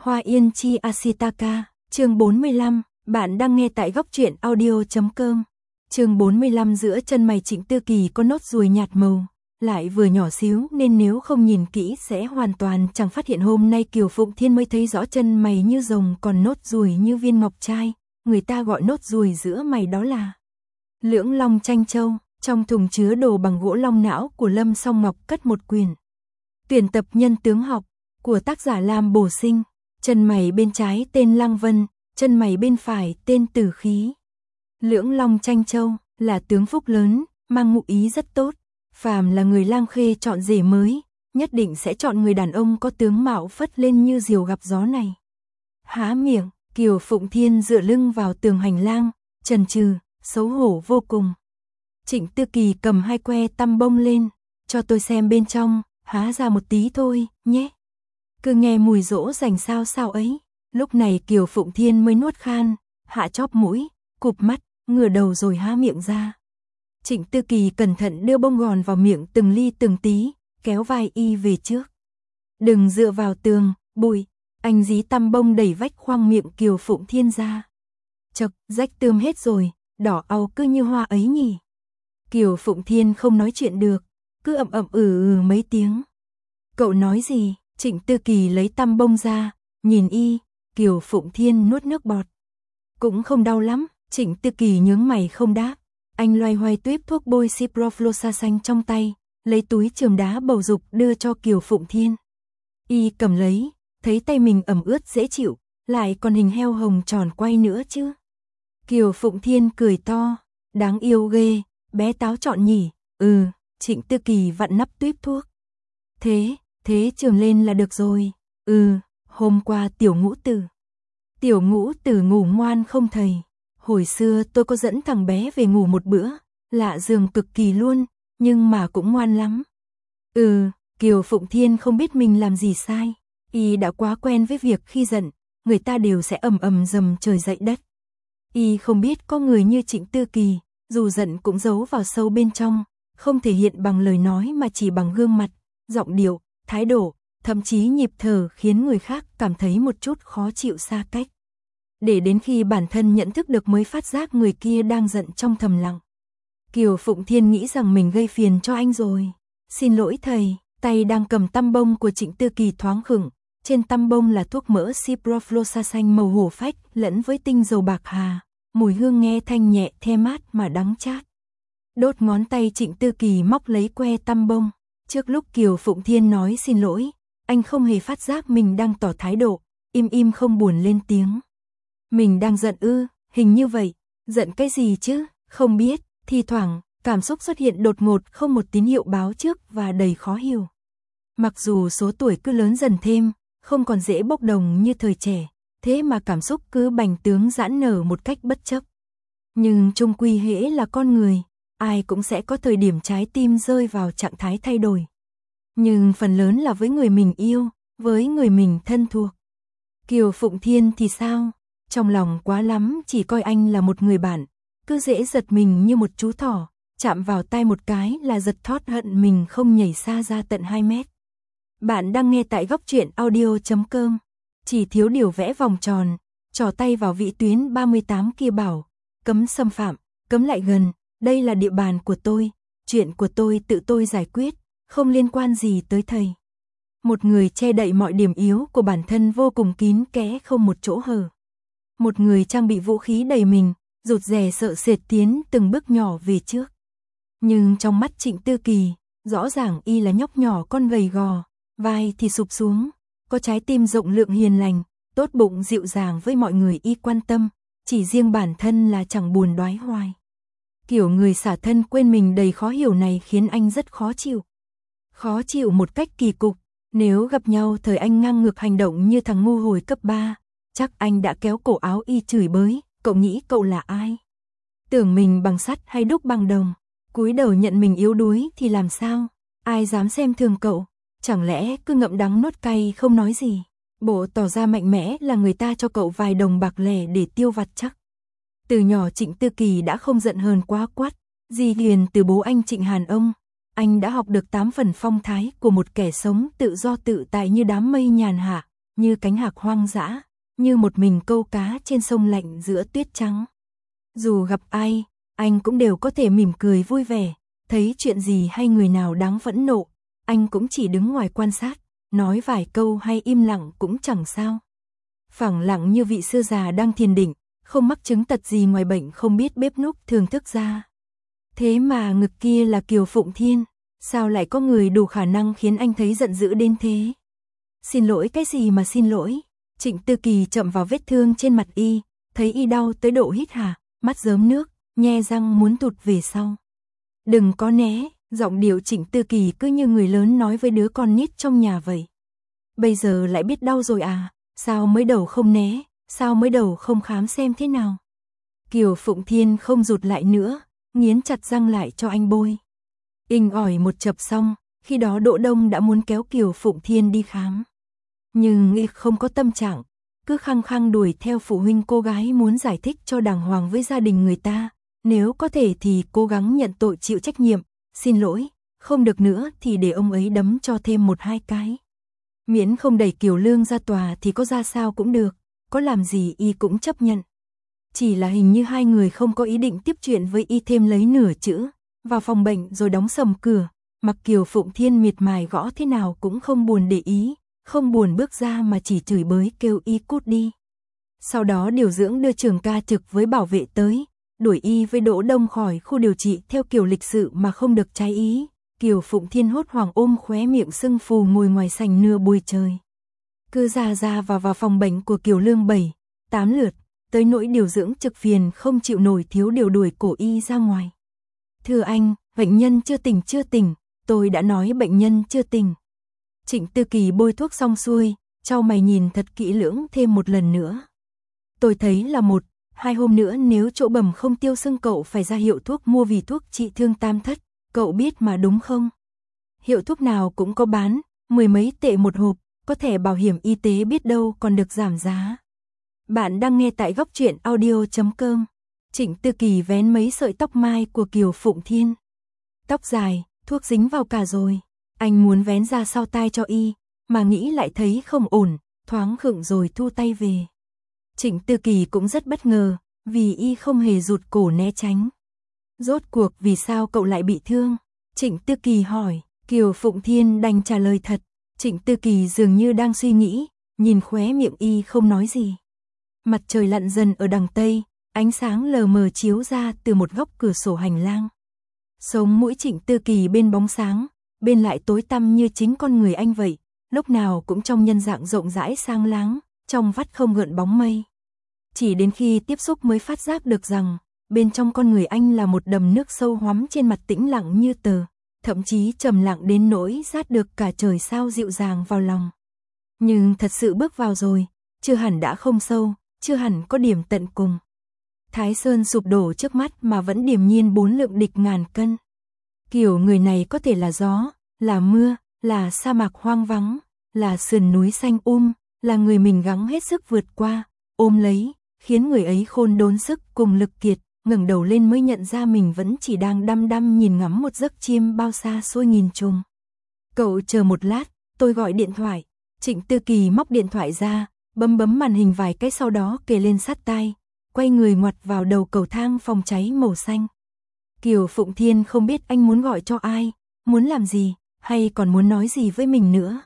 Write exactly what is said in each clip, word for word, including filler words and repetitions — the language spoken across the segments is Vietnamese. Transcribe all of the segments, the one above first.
Hoa Yên Chi Ashitaka, chương bốn mươi lăm, bạn đang nghe tại góc truyện audio chấm com. Chương bốn mươi lăm. Giữa chân mày Trịnh Tư Kỳ có nốt ruồi nhạt màu, lại vừa nhỏ xíu nên nếu không nhìn kỹ sẽ hoàn toàn chẳng phát hiện. Hôm nay Kiều Phụng Thiên mới thấy rõ chân mày như rồng còn nốt ruồi như viên ngọc trai, người ta gọi nốt ruồi giữa mày đó là Lưỡng Long Tranh Châu. Trong thùng chứa đồ bằng gỗ long não của Lâm Song Ngọc cất một quyển tuyển tập nhân tướng học của tác giả Lam Bổ Sinh. Chân mày bên trái tên Lăng Vân, chân mày bên phải tên Tử Khí. Lưỡng Long Tranh Châu là tướng phúc lớn, mang ngụ ý rất tốt. Phàm là người lang khê chọn rể mới, nhất định sẽ chọn người đàn ông có tướng mạo phất lên như diều gặp gió này. Há miệng, Kiều Phụng Thiên dựa lưng vào tường hành lang, chần chừ, xấu hổ vô cùng. Trịnh Tư Kỳ cầm hai que tăm bông lên, cho tôi xem bên trong, há ra một tí thôi, nhé. Cứ nghe mùi dỗ dành sao sao ấy. Lúc này Kiều Phụng Thiên mới nuốt khan, hạ chóp mũi, cụp mắt, ngửa đầu rồi há miệng ra. Trịnh Tư Kỳ cẩn thận đưa bông gòn vào miệng từng ly từng tí, kéo vai y về trước. Đừng dựa vào tường, bụi. Anh dí tăm bông đẩy vách khoang miệng Kiều Phụng Thiên ra. Chật, rách tươm hết rồi, đỏ au cứ như hoa ấy nhỉ. Kiều Phụng Thiên không nói chuyện được, cứ ậm ậm ừ ừ mấy tiếng. Cậu nói gì? Trịnh Tư Kỳ lấy tăm bông ra, nhìn y. Kiều Phụng Thiên nuốt nước bọt. Cũng không đau lắm. Trịnh Tư Kỳ nhướng mày không đáp. Anh loay hoay tuýp thuốc bôi ciprofloxa xanh trong tay, lấy túi chườm đá bầu dục đưa cho Kiều Phụng Thiên. Y cầm lấy, thấy tay mình ẩm ướt dễ chịu, lại còn hình heo hồng tròn quay nữa chứ. Kiều Phụng Thiên cười to, đáng yêu ghê, bé táo chọn nhỉ. Ừ. Trịnh Tư Kỳ vặn nắp tuýp thuốc. Thế, thế trường lên là được rồi. Ừ, hôm qua tiểu ngũ tử. Tiểu ngũ tử ngủ ngoan không thầy. Hồi xưa tôi có dẫn thằng bé về ngủ một bữa, lạ giường cực kỳ luôn, nhưng mà cũng ngoan lắm. Ừ, Kiều Phụng Thiên không biết mình làm gì sai. Y đã quá quen với việc khi giận, người ta đều sẽ ầm ầm dầm trời dậy đất. Y không biết có người như Trịnh Tư Kỳ, dù giận cũng giấu vào sâu bên trong, không thể hiện bằng lời nói mà chỉ bằng gương mặt, giọng điệu, thái độ, thậm chí nhịp thở khiến người khác cảm thấy một chút khó chịu xa cách. Để đến khi bản thân nhận thức được mới phát giác người kia đang giận trong thầm lặng. Kiều Phụng Thiên nghĩ rằng mình gây phiền cho anh rồi. Xin lỗi thầy. Tay đang cầm tăm bông của Trịnh Tư Kỳ thoáng khựng. Trên tăm bông là thuốc mỡ ciprofloxa xanh màu hổ phách lẫn với tinh dầu bạc hà. Mùi hương nghe thanh nhẹ the mát mà đắng chát. Đốt ngón tay Trịnh Tư Kỳ móc lấy que tăm bông. Trước lúc Kiều Phụng Thiên nói xin lỗi, anh không hề phát giác mình đang tỏ thái độ, im im không buồn lên tiếng. Mình đang giận ư? Hình như vậy. Giận cái gì chứ? Không biết. Thi thoảng, cảm xúc xuất hiện đột ngột không một tín hiệu báo trước và đầy khó hiểu. Mặc dù số tuổi cứ lớn dần thêm, không còn dễ bốc đồng như thời trẻ, thế mà cảm xúc cứ bành tướng giãn nở một cách bất chấp. Nhưng chung quy hễ là con người, ai cũng sẽ có thời điểm trái tim rơi vào trạng thái thay đổi. Nhưng phần lớn là với người mình yêu, với người mình thân thuộc. Kiều Phụng Thiên thì sao? Trong lòng quá lắm chỉ coi anh là một người bạn, cứ dễ giật mình như một chú thỏ, chạm vào tai một cái là giật thót hận mình không nhảy xa ra tận hai mét. Bạn đang nghe tại góc truyện audio chấm com. Chỉ thiếu điều vẽ vòng tròn, trỏ tay vào vĩ tuyến ba mươi tám kia bảo, cấm xâm phạm, cấm lại gần, đây là địa bàn của tôi, chuyện của tôi tự tôi giải quyết, không liên quan gì tới thầy. Một người che đậy mọi điểm yếu của bản thân vô cùng kín kẽ không một chỗ hở. Một người trang bị vũ khí đầy mình, rụt rè sợ sệt tiến từng bước nhỏ về trước. Nhưng trong mắt Trịnh Tư Kỳ, rõ ràng y là nhóc nhỏ con gầy gò, vai thì sụp xuống, có trái tim rộng lượng hiền lành, tốt bụng dịu dàng với mọi người y quan tâm, chỉ riêng bản thân là chẳng buồn đoái hoài. Kiểu người xả thân quên mình đầy khó hiểu này khiến anh rất khó chịu. Khó chịu một cách kỳ cục, nếu gặp nhau thời anh ngang ngược hành động như thằng ngu hồi cấp ba, chắc anh đã kéo cổ áo y chửi bới, cậu nghĩ cậu là ai? Tưởng mình bằng sắt hay đúc bằng đồng, cúi đầu nhận mình yếu đuối thì làm sao? Ai dám xem thường cậu? Chẳng lẽ cứ ngậm đắng nuốt cay không nói gì? Bộ tỏ ra mạnh mẽ là người ta cho cậu vài đồng bạc lẻ để tiêu vặt chắc. Từ nhỏ Trịnh Tư Kỳ đã không giận hờn quá quát, di liền từ bố anh Trịnh Hàn ông. Anh đã học được tám phần phong thái của một kẻ sống tự do tự tại như đám mây nhàn hạ, như cánh hạc hoang dã, như một mình câu cá trên sông lạnh giữa tuyết trắng. Dù gặp ai, anh cũng đều có thể mỉm cười vui vẻ, thấy chuyện gì hay người nào đáng phẫn nộ, anh cũng chỉ đứng ngoài quan sát, nói vài câu hay im lặng cũng chẳng sao. Phẳng lặng như vị sư già đang thiền định, không mắc chứng tật gì ngoài bệnh không biết bếp núc thường thức ra. Thế mà ngực kia là Kiều Phụng Thiên, sao lại có người đủ khả năng khiến anh thấy giận dữ đến thế? Xin lỗi cái gì mà xin lỗi? Trịnh Tư Kỳ chậm vào vết thương trên mặt y, thấy y đau tới độ hít hà, mắt rớm nước, nhe răng muốn tụt về sau. Đừng có né, giọng điệu Trịnh Tư Kỳ cứ như người lớn nói với đứa con nít trong nhà vậy. Bây giờ lại biết đau rồi à, sao mới đầu không né, sao mới đầu không khám xem thế nào? Kiều Phụng Thiên không rụt lại nữa, nghiến chặt răng lại cho anh bôi. Inh ỏi một chập xong, khi đó Đỗ Đông đã muốn kéo Kiều Phụng Thiên đi khám. Nhưng y không có tâm trạng, cứ khăng khăng đuổi theo phụ huynh cô gái muốn giải thích cho đàng hoàng với gia đình người ta. Nếu có thể thì cố gắng nhận tội chịu trách nhiệm, xin lỗi, không được nữa thì để ông ấy đấm cho thêm một hai cái. Miễn không đẩy Kiều Lương ra tòa thì có ra sao cũng được, có làm gì y cũng chấp nhận. Chỉ là hình như hai người không có ý định tiếp chuyện với y thêm lấy nửa chữ, vào phòng bệnh rồi đóng sầm cửa, mặc Kiều Phụng Thiên miệt mài gõ thế nào cũng không buồn để ý, không buồn bước ra mà chỉ chửi bới kêu y cút đi. Sau đó điều dưỡng đưa trường ca trực với bảo vệ tới, đuổi y với Đỗ Đông khỏi khu điều trị theo kiểu lịch sự mà không được trái ý. Kiều Phụng Thiên hốt hoảng ôm khóe miệng sưng phù ngồi ngoài sảnh nửa buổi trời. Cứ ra ra vào vào phòng bệnh của Kiều Lương bảy, tám lượt, tới nỗi điều dưỡng trực phiền không chịu nổi thiếu điều đuổi cổ y ra ngoài. Thưa anh, bệnh nhân chưa tỉnh chưa tỉnh, tôi đã nói bệnh nhân chưa tỉnh. Trịnh Tư Kỳ bôi thuốc xong xuôi, chau mày nhìn thật kỹ lưỡng thêm một lần nữa. Tôi thấy là một, hai hôm nữa nếu chỗ bầm không tiêu sưng cậu phải ra hiệu thuốc mua vì thuốc trị thương tam thất, cậu biết mà đúng không? Hiệu thuốc nào cũng có bán, mười mấy tệ một hộp, có thẻ bảo hiểm y tế biết đâu còn được giảm giá. Bạn đang nghe tại góc truyện audio chấm com. Trịnh Tư Kỳ vén mấy sợi tóc mai của Kiều Phụng Thiên. Tóc dài, thuốc dính vào cả rồi. Anh muốn vén ra sau tai cho y, mà nghĩ lại thấy không ổn, thoáng khựng rồi thu tay về. Trịnh Tư Kỳ cũng rất bất ngờ, vì y không hề rụt cổ né tránh. Rốt cuộc vì sao cậu lại bị thương? Trịnh Tư Kỳ hỏi, Kiều Phụng Thiên đành trả lời thật. Trịnh Tư Kỳ dường như đang suy nghĩ, nhìn khóe miệng y không nói gì. Mặt trời lặn dần ở đằng Tây, ánh sáng lờ mờ chiếu ra từ một góc cửa sổ hành lang. Sống mũi Trịnh Tư Kỳ bên bóng sáng, bên lại tối tăm như chính con người anh vậy, lúc nào cũng trong nhân dạng rộng rãi sang láng, trong vắt không gợn bóng mây. Chỉ đến khi tiếp xúc mới phát giác được rằng, bên trong con người anh là một đầm nước sâu hoắm trên mặt tĩnh lặng như tờ, thậm chí trầm lặng đến nỗi rát được cả trời sao dịu dàng vào lòng. Nhưng thật sự bước vào rồi, chưa hẳn đã không sâu, chưa hẳn có điểm tận cùng. Thái Sơn sụp đổ trước mắt mà vẫn điềm nhiên bốn lượng địch ngàn cân. Kiểu người này có thể là gió, là mưa, là sa mạc hoang vắng, là sườn núi xanh um, là người mình gắng hết sức vượt qua, ôm lấy, khiến người ấy khôn đốn sức cùng lực kiệt, ngẩng đầu lên mới nhận ra mình vẫn chỉ đang đăm đăm nhìn ngắm một giấc chiêm bao xa xôi nghìn trùng. Cậu chờ một lát, tôi gọi điện thoại. Trịnh Tư Kỳ móc điện thoại ra, bấm bấm màn hình vài cái sau đó kề lên sát tai, quay người ngoặt vào đầu cầu thang phòng cháy màu xanh. Kiều Phụng Thiên không biết anh muốn gọi cho ai, muốn làm gì, hay còn muốn nói gì với mình nữa.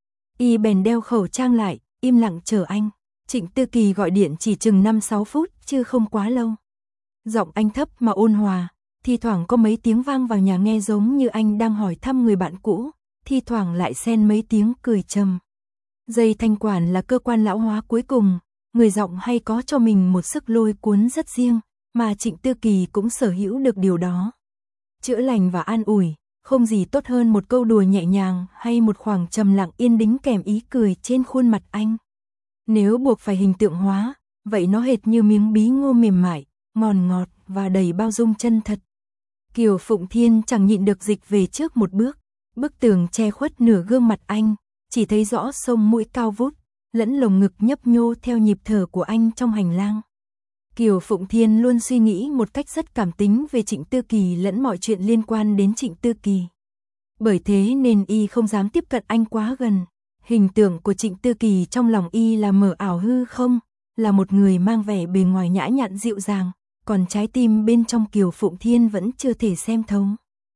Y bèn đeo khẩu trang lại, im lặng chờ anh. Trịnh Tư Kỳ gọi điện chỉ chừng năm sáu phút, chứ không quá lâu. Giọng anh thấp mà ôn hòa, thi thoảng có mấy tiếng vang vào nhà nghe giống như anh đang hỏi thăm người bạn cũ, thi thoảng lại xen mấy tiếng cười trầm. Dây thanh quản là cơ quan lão hóa cuối cùng, người giọng hay có cho mình một sức lôi cuốn rất riêng, mà Trịnh Tư Kỳ cũng sở hữu được điều đó. Chữa lành và an ủi, không gì tốt hơn một câu đùa nhẹ nhàng hay một khoảng trầm lặng yên đính kèm ý cười trên khuôn mặt anh. Nếu buộc phải hình tượng hóa, vậy nó hệt như miếng bí ngô mềm mại, ngon ngọt và đầy bao dung chân thật. Kiều Phụng Thiên chẳng nhịn được dịch về trước một bước, bức tường che khuất nửa gương mặt anh, chỉ thấy rõ sông mũi cao vút, lẫn lồng ngực nhấp nhô theo nhịp thở của anh trong hành lang. Kiều Phụng Thiên luôn suy nghĩ một cách rất cảm tính về Trịnh Tư Kỳ lẫn mọi chuyện liên quan đến Trịnh Tư Kỳ. Bởi thế nên y không dám tiếp cận anh quá gần, Hình tượng của Trịnh Tư Kỳ trong lòng y là mờ ảo hư không, là một người mang vẻ bề ngoài nhã nhặn dịu dàng, còn trái tim bên trong Kiều Phụng Thiên vẫn chưa thể xem thấu.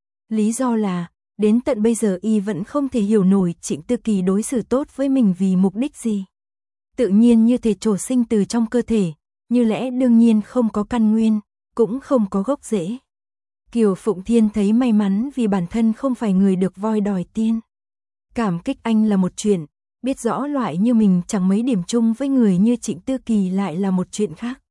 Lý do là, đến tận bây giờ y vẫn không thể hiểu nổi Trịnh Tư Kỳ đối xử tốt với mình vì mục đích gì. Tự nhiên như thể trổ sinh từ trong cơ thể, như lẽ đương nhiên không có căn nguyên, cũng không có gốc rễ. Kiều Phụng Thiên thấy may mắn vì bản thân không phải người được voi đòi tiên. Cảm kích anh là một chuyện, biết rõ loại như mình chẳng mấy điểm chung với người như Trịnh Tư Kỳ lại là một chuyện khác.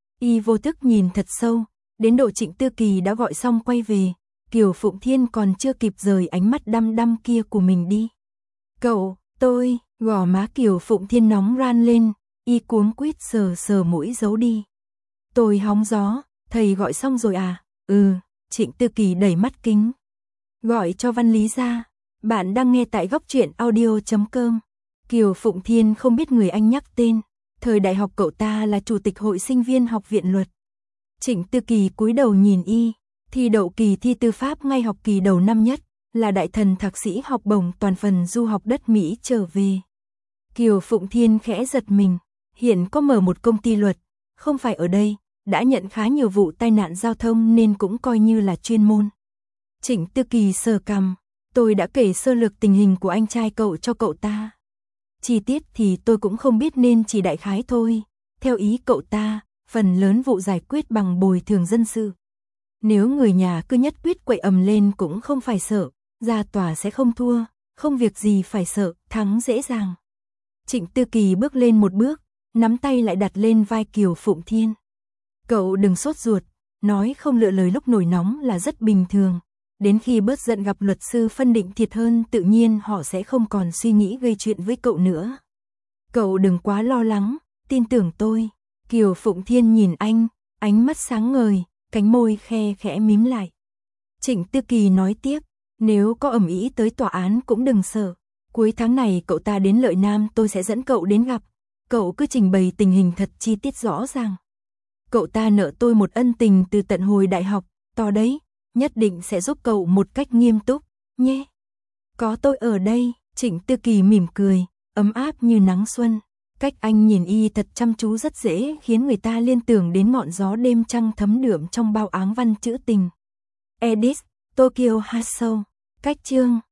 Y vô thức nhìn thật sâu, đến độ Trịnh Tư Kỳ đã gọi xong quay về, Kiều Phụng Thiên còn chưa kịp rời ánh mắt đăm đăm kia của mình đi. Cậu, tôi, gò má Kiều Phụng Thiên nóng ran lên, y cuống quýt sờ sờ mũi giấu đi. Tôi hóng gió, thầy gọi xong rồi à? Ừ, Trịnh Tư Kỳ đẩy mắt kính. Gọi cho Văn Lý ra. Bạn đang nghe tại góc truyện audio chấm com. Kiều Phụng Thiên không biết người anh nhắc tên. Thời đại học cậu ta là chủ tịch hội sinh viên học viện luật. Trịnh Tư Kỳ cúi đầu nhìn y, thi đậu kỳ thi tư pháp ngay học kỳ đầu năm nhất, là đại thần thạc sĩ học bổng toàn phần du học đất Mỹ trở về. Kiều Phụng Thiên khẽ giật mình, hiện có mở một công ty luật, không phải ở đây, đã nhận khá nhiều vụ tai nạn giao thông nên cũng coi như là chuyên môn. Trịnh Tư Kỳ sờ cằm, tôi đã kể sơ lược tình hình của anh trai cậu cho cậu ta. Chi tiết thì tôi cũng không biết nên chỉ đại khái thôi, theo ý cậu ta, phần lớn vụ giải quyết bằng bồi thường dân sự. Nếu người nhà cứ nhất quyết quậy ầm lên cũng không phải sợ, ra tòa sẽ không thua, không việc gì phải sợ, thắng dễ dàng. Trịnh Tư Kỳ bước lên một bước, nắm tay lại đặt lên vai Kiều Phụng Thiên. Cậu đừng sốt ruột, nói không lựa lời lúc nổi nóng là rất bình thường. Đến khi bớt giận gặp luật sư phân định thiệt hơn tự nhiên họ sẽ không còn suy nghĩ gây chuyện với cậu nữa. Cậu đừng quá lo lắng, tin tưởng tôi. Kiều Phụng Thiên nhìn anh, ánh mắt sáng ngời, cánh môi khe khẽ mím lại. Trịnh Tư Kỳ nói tiếp, nếu có ầm ĩ tới tòa án cũng đừng sợ. Cuối tháng này cậu ta đến Lợi Nam tôi sẽ dẫn cậu đến gặp. Cậu cứ trình bày tình hình thật chi tiết rõ ràng. Cậu ta nợ tôi một ân tình từ tận hồi đại học, to đấy, nhất định sẽ giúp cậu một cách nghiêm túc, nhé. Có tôi ở đây, Trịnh Tư Kỳ mỉm cười, ấm áp như nắng xuân. Cách anh nhìn y thật chăm chú rất dễ khiến người ta liên tưởng đến ngọn gió đêm trăng thấm đượm trong bao áng văn trữ tình. Edit, Tokyo Hassel, cách chương.